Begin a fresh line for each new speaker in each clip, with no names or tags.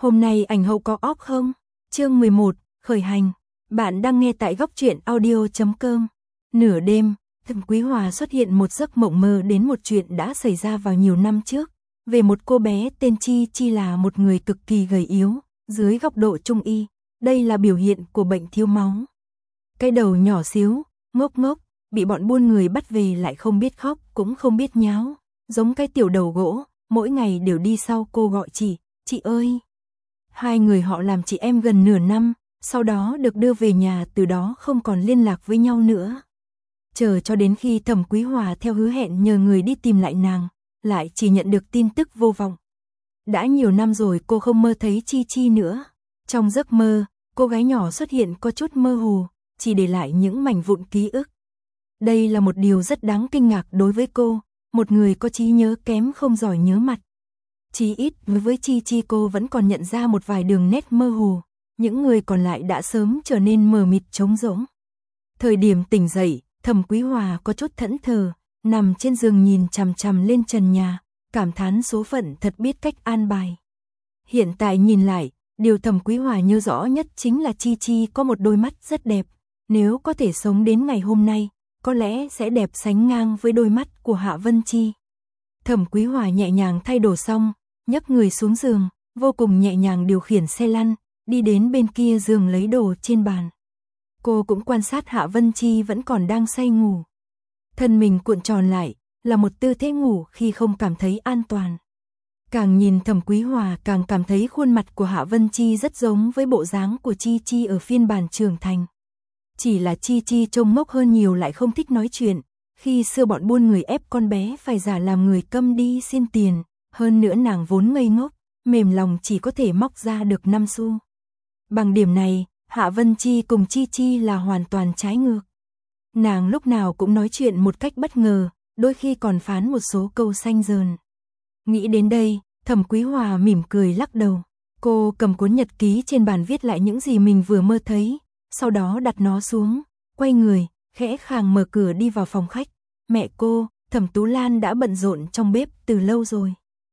Hôm nay ảnh hậu có off không? Chương 11, khởi hành. Bạn đang nghe tại góc truyện audio.com. Nửa đêm, Thẩm Quý Hòa xuất hiện một giấc mộng mơ đến một chuyện đã xảy ra vào nhiều năm trước, về một cô bé tên Chi Chi là một người cực kỳ gầy yếu, dưới góc độ trung y, đây là biểu hiện của bệnh thiếu máu. Cái đầu nhỏ xíu, ngốc ngốc, bị bọn buôn người bắt về lại không biết khóc cũng không biết nháo, giống cái tiểu đầu gỗ, mỗi ngày đều đi sau cô gọi chị ơi. Hai người họ làm chị em gần nửa năm, sau đó được đưa về nhà, từ đó không còn liên lạc với nhau nữa. Chờ cho đến khi Thẩm Quý Hòa theo hứa hẹn nhờ người đi tìm lại nàng, lại chỉ nhận được tin tức vô vọng. Đã nhiều năm rồi cô không mơ thấy Chi Chi nữa. Trong giấc mơ, cô gái nhỏ xuất hiện có chút mơ hồ, chỉ để lại những mảnh vụn ký ức. Đây là một điều rất đáng kinh ngạc đối với cô, một người có trí nhớ kém không giỏi nhớ mặt. Chí ít với Chi Chi cô vẫn còn nhận ra một vài đường nét mơ hồ, những người còn lại đã sớm trở nên mờ mịt trống rỗng. Thời điểm tỉnh dậy, Thẩm Quý Hòa có chút thẫn thờ, nằm trên giường nhìn chằm chằm lên trần nhà, cảm thán số phận thật biết cách an bài. Hiện tại nhìn lại, điều Thẩm Quý Hòa nhớ rõ nhất chính là Chi Chi có một đôi mắt rất đẹp, nếu có thể sống đến ngày hôm nay, có lẽ sẽ đẹp sánh ngang với đôi mắt của Hạ Vân Chi. Thẩm Quý Hòa nhẹ nhàng thay đồ xong, nhấc người xuống giường, vô cùng nhẹ nhàng điều khiển xe lăn, đi đến bên kia giường lấy đồ trên bàn. Cô cũng quan sát Hạ Vân Chi vẫn còn đang say ngủ. Thân mình cuộn tròn lại, là một tư thế ngủ khi không cảm thấy an toàn. Càng nhìn Thẩm Quý Hòa càng cảm thấy khuôn mặt của Hạ Vân Chi rất giống với bộ dáng của Chi Chi ở phiên bản trưởng thành. Chỉ là Chi Chi trông ngốc hơn nhiều, lại không thích nói chuyện. Khi xưa bọn buôn người ép con bé phải giả làm người câm đi xin tiền, hơn nữa nàng vốn ngây ngốc, mềm lòng chỉ có thể móc ra được 5 xu. Bằng điểm này, Hạ Vân Chi cùng Chi Chi là hoàn toàn trái ngược. Nàng lúc nào cũng nói chuyện một cách bất ngờ, đôi khi còn phán một số câu xanh dờn. Nghĩ đến đây, Thẩm Quý Hòa mỉm cười lắc đầu. Cô cầm cuốn nhật ký trên bàn viết lại những gì mình vừa mơ thấy, sau đó đặt nó xuống, quay người, khẽ khàng mở cửa đi vào phòng khách. Mẹ cô, Thẩm Tú Lan đã bận rộn trong bếp từ lâu rồi.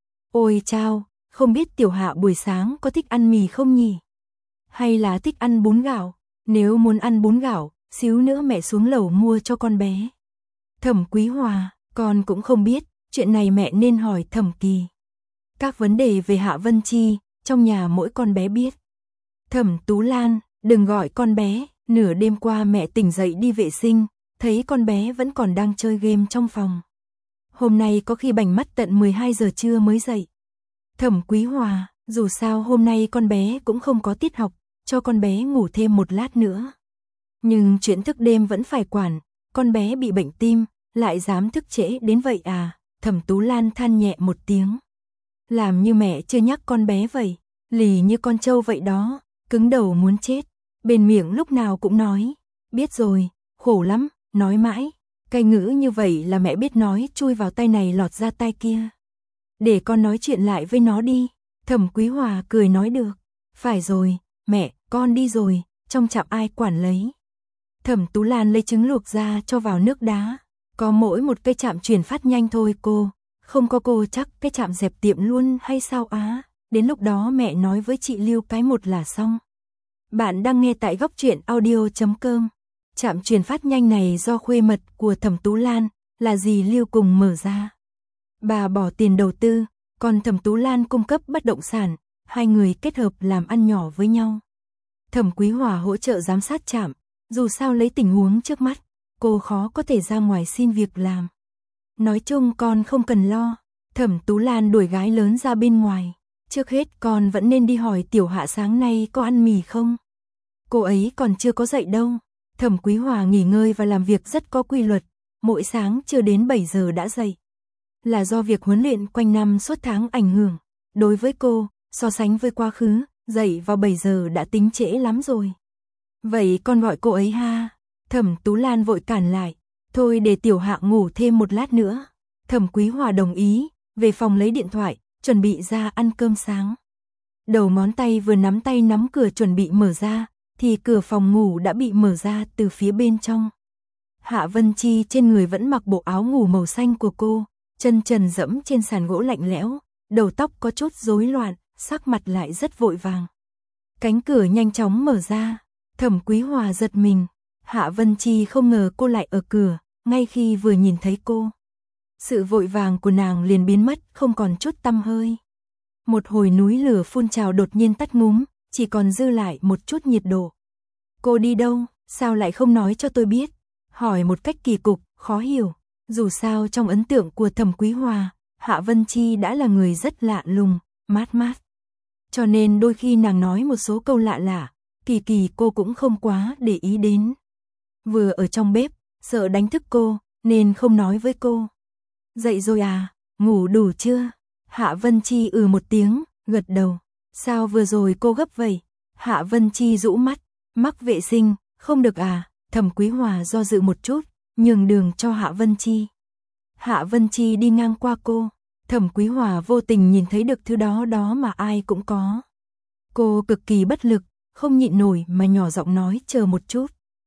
Ôi chao, không biết tiểu Hạ buổi sáng có thích ăn mì không nhỉ? Hay là thích ăn bún gạo? Nếu muốn ăn bún gạo, xíu nữa mẹ xuống lầu mua cho con bé. Thẩm Quý Hòa, con cũng không biết, chuyện này mẹ nên hỏi Thẩm Kỳ. Các vấn đề về Hạ Vân Chi, trong nhà mỗi con bé biết. Thẩm Tú Lan, đừng gọi con bé, nửa đêm qua mẹ tỉnh dậy đi vệ sinh, thấy con bé vẫn còn đang chơi game trong phòng. Hôm nay có khi bảnh mắt tận 12 giờ trưa mới dậy. Thẩm Quý Hòa, dù sao hôm nay con bé cũng không có tiết học, cho con bé ngủ thêm một lát nữa. Nhưng chuyện thức đêm vẫn phải quản, con bé bị bệnh tim, lại dám thức trễ đến vậy à? Thẩm Tú Lan than nhẹ một tiếng. Làm như mẹ chưa nhắc con bé vậy, lì như con trâu vậy đó, cứng đầu muốn chết. Bên miệng lúc nào cũng nói, biết rồi, khổ lắm, nói mãi. Cái ngữ như vậy là mẹ biết nói chui vào tay này lọt ra tay kia. Để con nói chuyện lại với nó đi. Thẩm Quý Hòa cười nói được. Phải rồi, mẹ, con đi rồi, trong chạm ai quản lấy. Thẩm Tú Lan lấy trứng luộc ra cho vào nước đá. Có mỗi một cây chạm chuyển phát nhanh thôi cô. Không có cô chắc cái chạm dẹp tiệm luôn hay sao á? Đến lúc đó mẹ nói với chị Lưu cái một là xong. Bạn đang nghe tại góc truyện audio.com. Trạm chuyển phát nhanh này do khuê mật của Thẩm Tú Lan, là dì Lưu cùng mở ra. Bà bỏ tiền đầu tư, còn Thẩm Tú Lan cung cấp bất động sản, hai người kết hợp làm ăn nhỏ với nhau. Thẩm Quý Hòa hỗ trợ giám sát trạm, dù sao lấy tình huống trước mắt, cô khó có thể ra ngoài xin việc làm. Nói chung con không cần lo, Thẩm Tú Lan đuổi gái lớn ra bên ngoài. Trước hết con vẫn nên đi hỏi tiểu Hạ sáng nay có ăn mì không? Cô ấy còn chưa có dậy đâu. Thẩm Quý Hòa nghỉ ngơi và làm việc rất có quy luật, mỗi sáng chưa đến 7 giờ đã dậy. Là do việc huấn luyện quanh năm suốt tháng ảnh hưởng. Đối với cô, so sánh với quá khứ, dậy vào 7 giờ đã tính trễ lắm rồi. Vậy con gọi cô ấy ha. Thẩm Tú Lan vội cản lại. Thôi để tiểu Hạ ngủ thêm một lát nữa. Thẩm Quý Hòa đồng ý, về phòng lấy điện thoại, chuẩn bị ra ăn cơm sáng. Đầu ngón tay vừa nắm tay nắm cửa chuẩn bị mở ra, thì cửa phòng ngủ đã bị mở ra từ phía bên trong. Hạ Vân Chi trên người vẫn mặc bộ áo ngủ màu xanh của cô, chân trần dẫm trên sàn gỗ lạnh lẽo, đầu tóc có chút rối loạn, sắc mặt lại rất vội vàng. Cánh cửa nhanh chóng mở ra, Thẩm Quý Hòa giật mình, Hạ Vân Chi không ngờ cô lại ở cửa, ngay khi vừa nhìn thấy cô. Sự vội vàng của nàng liền biến mất, không còn chút tăm hơi. Một hồi núi lửa phun trào đột nhiên tắt ngúm, chỉ còn dư lại một chút nhiệt độ. Cô đi đâu, sao lại không nói cho tôi biết? Hỏi một cách kỳ cục, khó hiểu. Dù sao trong ấn tượng của Thẩm Quý Hòa, Hạ Vân Chi đã là người rất lạ lùng, mát mát. Cho nên đôi khi nàng nói một số câu lạ lạ, kỳ kỳ cô cũng không quá để ý đến. Vừa ở trong bếp, sợ đánh thức cô, nên không nói với cô. Dậy rồi à, ngủ đủ chưa? Hạ Vân Chi một tiếng, gật đầu. Sao vừa rồi cô gấp vậy? Hạ Vân Chi rũ mắt, mắc vệ sinh, không được à? Thẩm Quý Hòa do dự một chút, nhường đường cho Hạ Vân Chi. Hạ Vân Chi đi ngang qua cô, Thẩm Quý Hòa vô tình nhìn thấy được thứ đó mà ai cũng có. Cô cực kỳ bất lực, không nhịn nổi mà nhỏ giọng nói chờ một chút.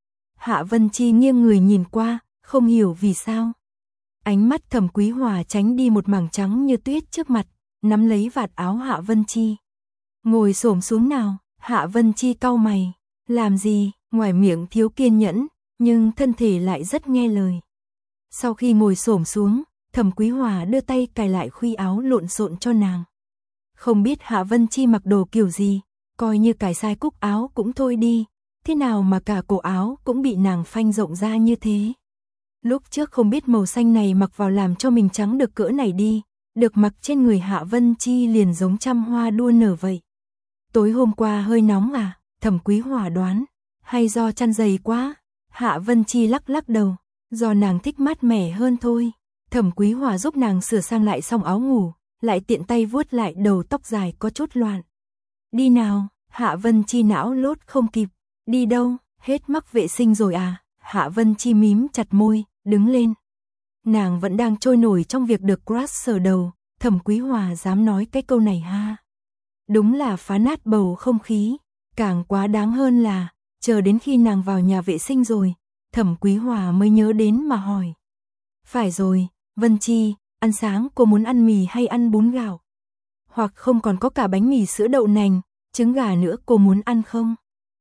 Hạ Vân Chi nghiêng người nhìn qua, không hiểu vì sao. Ánh mắt Thẩm Quý Hòa tránh đi một mảng trắng như tuyết trước mặt, nắm lấy vạt áo Hạ Vân Chi. Ngồi xổm xuống nào, Hạ Vân Chi cau mày, làm gì, ngoài miệng thiếu kiên nhẫn, nhưng thân thể lại rất nghe lời. Sau khi ngồi xổm xuống, Thẩm Quý Hòa đưa tay cài lại khuy áo lộn xộn cho nàng. Không biết Hạ Vân Chi mặc đồ kiểu gì, coi như cài sai cúc áo cũng thôi đi, thế nào mà cả cổ áo cũng bị nàng phanh rộng ra như thế. Lúc trước không biết màu xanh này mặc vào làm cho mình trắng được cỡ này đi, được mặc trên người Hạ Vân Chi liền giống trăm hoa đua nở vậy. Tối hôm qua hơi nóng à, Thẩm Quý Hòa đoán, hay do chăn dày quá? Hạ Vân Chi lắc lắc đầu, do nàng thích mát mẻ hơn thôi. Thẩm Quý Hòa giúp nàng sửa sang lại xong áo ngủ, lại tiện tay vuốt lại đầu tóc dài có chút loạn. Đi nào, Hạ Vân Chi não lốt không kịp, đi đâu, hết mắc vệ sinh rồi à? Hạ Vân Chi mím chặt môi, đứng lên. Nàng vẫn đang trôi nổi trong việc được crush sờ đầu, Thẩm Quý Hòa dám nói cái câu này ha. Đúng là phá nát bầu không khí, càng quá đáng hơn là, chờ đến khi nàng vào nhà vệ sinh rồi, Thẩm Quý Hòa mới nhớ đến mà hỏi. Phải rồi, Vân Chi, ăn sáng cô muốn ăn mì hay ăn bún gạo? Hoặc không còn có cả bánh mì sữa đậu nành, trứng gà nữa cô muốn ăn không?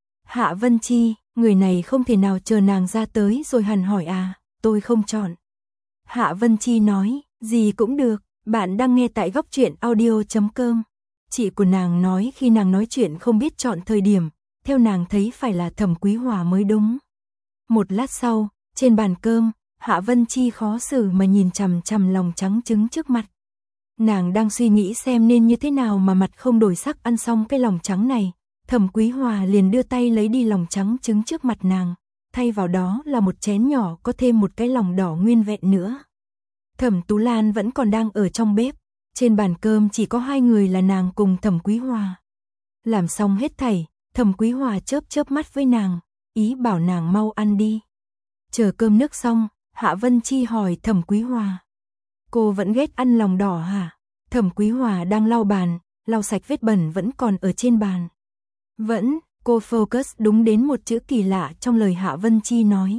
Hạ Vân Chi, người này không thể nào chờ nàng ra tới rồi hẳn hỏi à, tôi không chọn. Hạ Vân Chi nói, gì cũng được, bạn đang nghe tại góc truyện audio.com. Chị của nàng nói khi nàng nói chuyện không biết chọn thời điểm, theo nàng thấy phải là Thẩm Quý Hòa mới đúng. Một lát sau, trên bàn cơm, Hạ Vân Chi khó xử mà nhìn chằm chằm lòng trắng trứng trước mặt. Nàng đang suy nghĩ xem nên như thế nào mà mặt không đổi sắc ăn xong cái lòng trắng này. Thẩm Quý Hòa liền đưa tay lấy đi lòng trắng trứng trước mặt nàng, thay vào đó là một chén nhỏ có thêm một cái lòng đỏ nguyên vẹn nữa. Thẩm Tú Lan vẫn còn đang ở trong bếp, trên bàn cơm chỉ có hai người là nàng cùng Thẩm Quý Hòa. Làm xong hết thảy, Thẩm Quý Hòa chớp chớp mắt với nàng, ý bảo nàng mau ăn đi. Chờ cơm nước xong, Hạ Vân Chi hỏi Thẩm Quý Hòa. Cô vẫn ghét ăn lòng đỏ hả? Thẩm Quý Hòa đang lau bàn, lau sạch vết bẩn vẫn còn ở trên bàn. Vẫn, cô focus đúng đến một chữ kỳ lạ trong lời Hạ Vân Chi nói.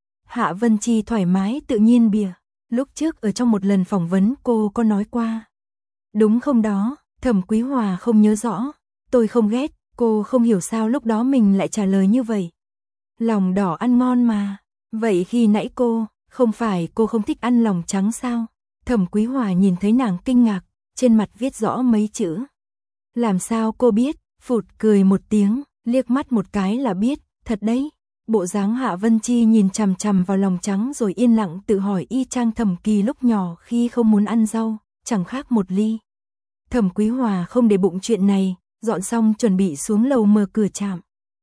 Hạ Vân Chi thoải mái tự nhiên bìa, lúc trước ở trong một lần phỏng vấn cô có nói qua. Đúng không đó, Thẩm Quý Hòa không nhớ rõ, tôi không ghét, cô không hiểu sao lúc đó mình lại trả lời như vậy. Lòng đỏ ăn ngon mà, vậy khi nãy không phải cô không thích ăn lòng trắng sao? Thẩm Quý Hòa nhìn thấy nàng kinh ngạc, trên mặt viết rõ mấy chữ. Làm sao cô biết? Phụt cười một tiếng, liếc mắt một cái là biết, thật đấy. Bộ dáng Hạ Vân Chi nhìn chằm chằm vào lòng trắng rồi yên lặng tự hỏi y chang Thẩm Kỳ lúc nhỏ khi không muốn ăn rau, chẳng khác một ly. Thẩm Quý Hòa không để bụng chuyện này, dọn xong chuẩn bị xuống lầu mở cửa trạm.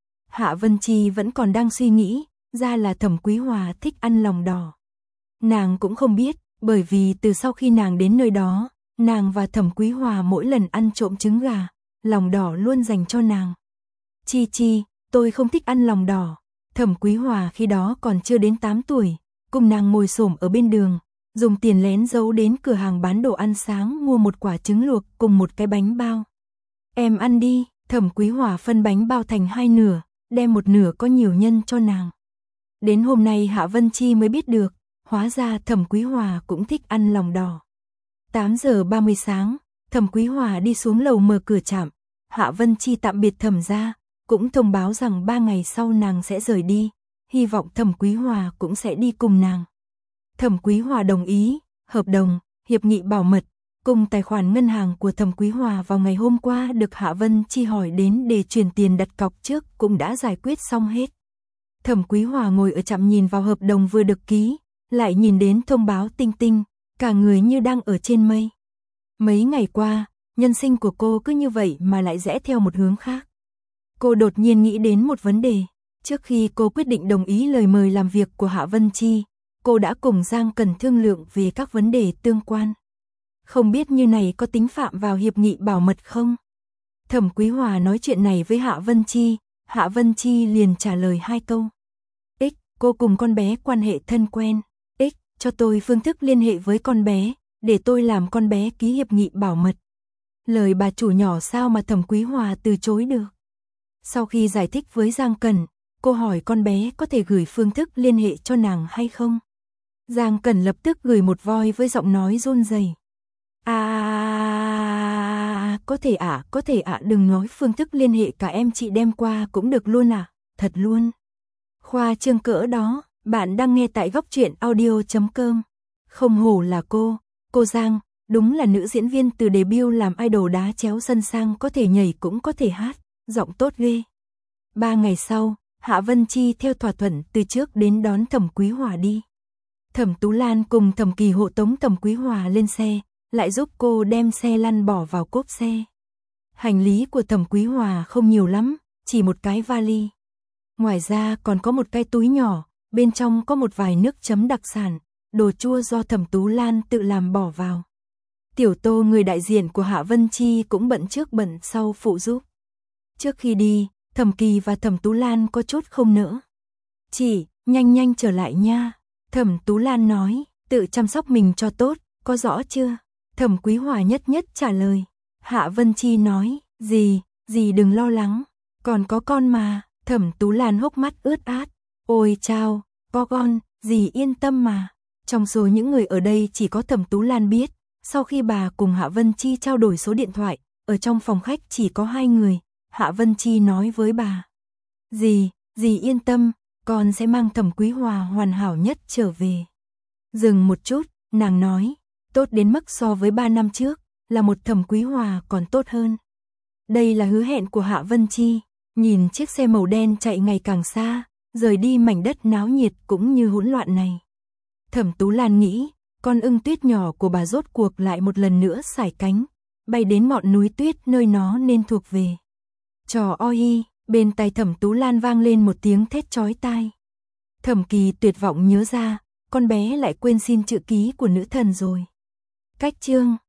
Hạ Vân Chi vẫn còn đang suy nghĩ, ra là Thẩm Quý Hòa thích ăn lòng đỏ. Nàng cũng không biết, bởi vì từ sau khi nàng đến nơi đó, nàng và Thẩm Quý Hòa mỗi lần ăn trộm trứng gà, lòng đỏ luôn dành cho nàng. Chi Chi, tôi không thích ăn lòng đỏ. Thẩm Quý Hòa khi đó còn chưa đến 8 tuổi, cùng nàng ngồi xổm ở bên đường, dùng tiền lén giấu đến cửa hàng bán đồ ăn sáng mua một quả trứng luộc cùng một cái bánh bao. Em ăn đi, Thẩm Quý Hòa phân bánh bao thành hai nửa, đem một nửa có nhiều nhân cho nàng. Đến hôm nay Hạ Vân Chi mới biết được, hóa ra Thẩm Quý Hòa cũng thích ăn lòng đỏ. 8 giờ 30 sáng, Thẩm Quý Hòa đi xuống lầu mở cửa trạm, Hạ Vân Chi tạm biệt Thẩm gia, cũng thông báo rằng 3 ngày sau nàng sẽ rời đi, hy vọng Thẩm Quý Hòa cũng sẽ đi cùng nàng. Thẩm Quý Hòa đồng ý, hợp đồng, hiệp nghị bảo mật, cùng tài khoản ngân hàng của Thẩm Quý Hòa vào ngày hôm qua được Hạ Vân Chi hỏi đến để chuyển tiền đặt cọc trước cũng đã giải quyết xong hết. Thẩm Quý Hòa ngồi ở trạm nhìn vào hợp đồng vừa được ký, lại nhìn đến thông báo tinh tinh, cả người như đang ở trên mây. Mấy ngày qua, nhân sinh của cô cứ như vậy mà lại rẽ theo một hướng khác. Cô đột nhiên nghĩ đến một vấn đề, trước khi cô quyết định đồng ý lời mời làm việc của Hạ Vân Chi, cô đã cùng Giang Cẩn thương lượng về các vấn đề tương quan. Không biết như này có tính phạm vào hiệp nghị bảo mật không? Thẩm Quý Hòa nói chuyện này với Hạ Vân Chi liền trả lời 2 câu. X, cô cùng con bé quan hệ thân quen. X, cho tôi phương thức liên hệ với con bé, để tôi làm con bé ký hiệp nghị bảo mật. Lời bà chủ nhỏ sao mà Thẩm Quý Hòa từ chối được. Sau khi giải thích với Giang Cẩn, cô hỏi con bé có thể gửi phương thức liên hệ cho nàng hay không. Giang Cẩn lập tức gửi một voice với giọng nói run rẩy. Có thể ạ, đừng nói phương thức liên hệ, cả em chị đem qua cũng được luôn à, thật luôn. Khoa trương cỡ đó, bạn đang nghe tại góc truyện audio.com. Không hổ là cô Giang, đúng là nữ diễn viên từ debut làm idol đá chéo sân sang có thể nhảy cũng có thể hát, giọng tốt ghê. 3 ngày sau, Hạ Vân Chi theo thỏa thuận từ trước đến đón Thẩm Quý Hòa đi. Thẩm Tú Lan cùng Thẩm Kỳ hộ tống Thẩm Quý Hòa lên xe, lại giúp cô đem xe lăn bỏ vào cốp xe. Hành lý của Thẩm Quý Hòa không nhiều lắm, chỉ một cái vali. Ngoài ra còn có một cái túi nhỏ, bên trong có một vài nước chấm đặc sản, đồ chua do Thẩm Tú Lan tự làm bỏ vào. Tiểu Tô, người đại diện của Hạ Vân Chi, cũng bận trước bận sau phụ giúp. Trước khi đi, Thẩm Kỳ và Thẩm Tú Lan có chút không nỡ. Chị, nhanh trở lại nha. Thẩm Tú Lan nói, tự chăm sóc mình cho tốt, có rõ chưa? Thẩm Quý Hòa nhất trả lời. Hạ Vân Chi nói, gì đừng lo lắng, còn có con mà. Thẩm Tú Lan hốc mắt ướt át. Ôi chao, có con, dì yên tâm mà. Trong số những người ở đây chỉ có Thẩm Tú Lan biết, sau khi bà cùng Hạ Vân Chi trao đổi số điện thoại, ở trong phòng khách chỉ có 2 người, Hạ Vân Chi nói với bà. Dì yên tâm, con sẽ mang Thẩm Quý Hòa hoàn hảo nhất trở về. Dừng một chút, nàng nói, tốt đến mức so với 3 năm trước, là một Thẩm Quý Hòa còn tốt hơn. Đây là hứa hẹn của Hạ Vân Chi, nhìn chiếc xe màu đen chạy ngày càng xa, rời đi mảnh đất náo nhiệt cũng như hỗn loạn này. Thẩm Tú Lan nghĩ, con ưng tuyết nhỏ của bà rốt cuộc lại một lần nữa sải cánh, bay đến ngọn núi tuyết nơi nó nên thuộc về. Trò oi, bên tai Thẩm Tú Lan vang lên một tiếng thét chói tai. Thẩm Kỳ tuyệt vọng nhớ ra, con bé lại quên xin chữ ký của nữ thần rồi. Cách chương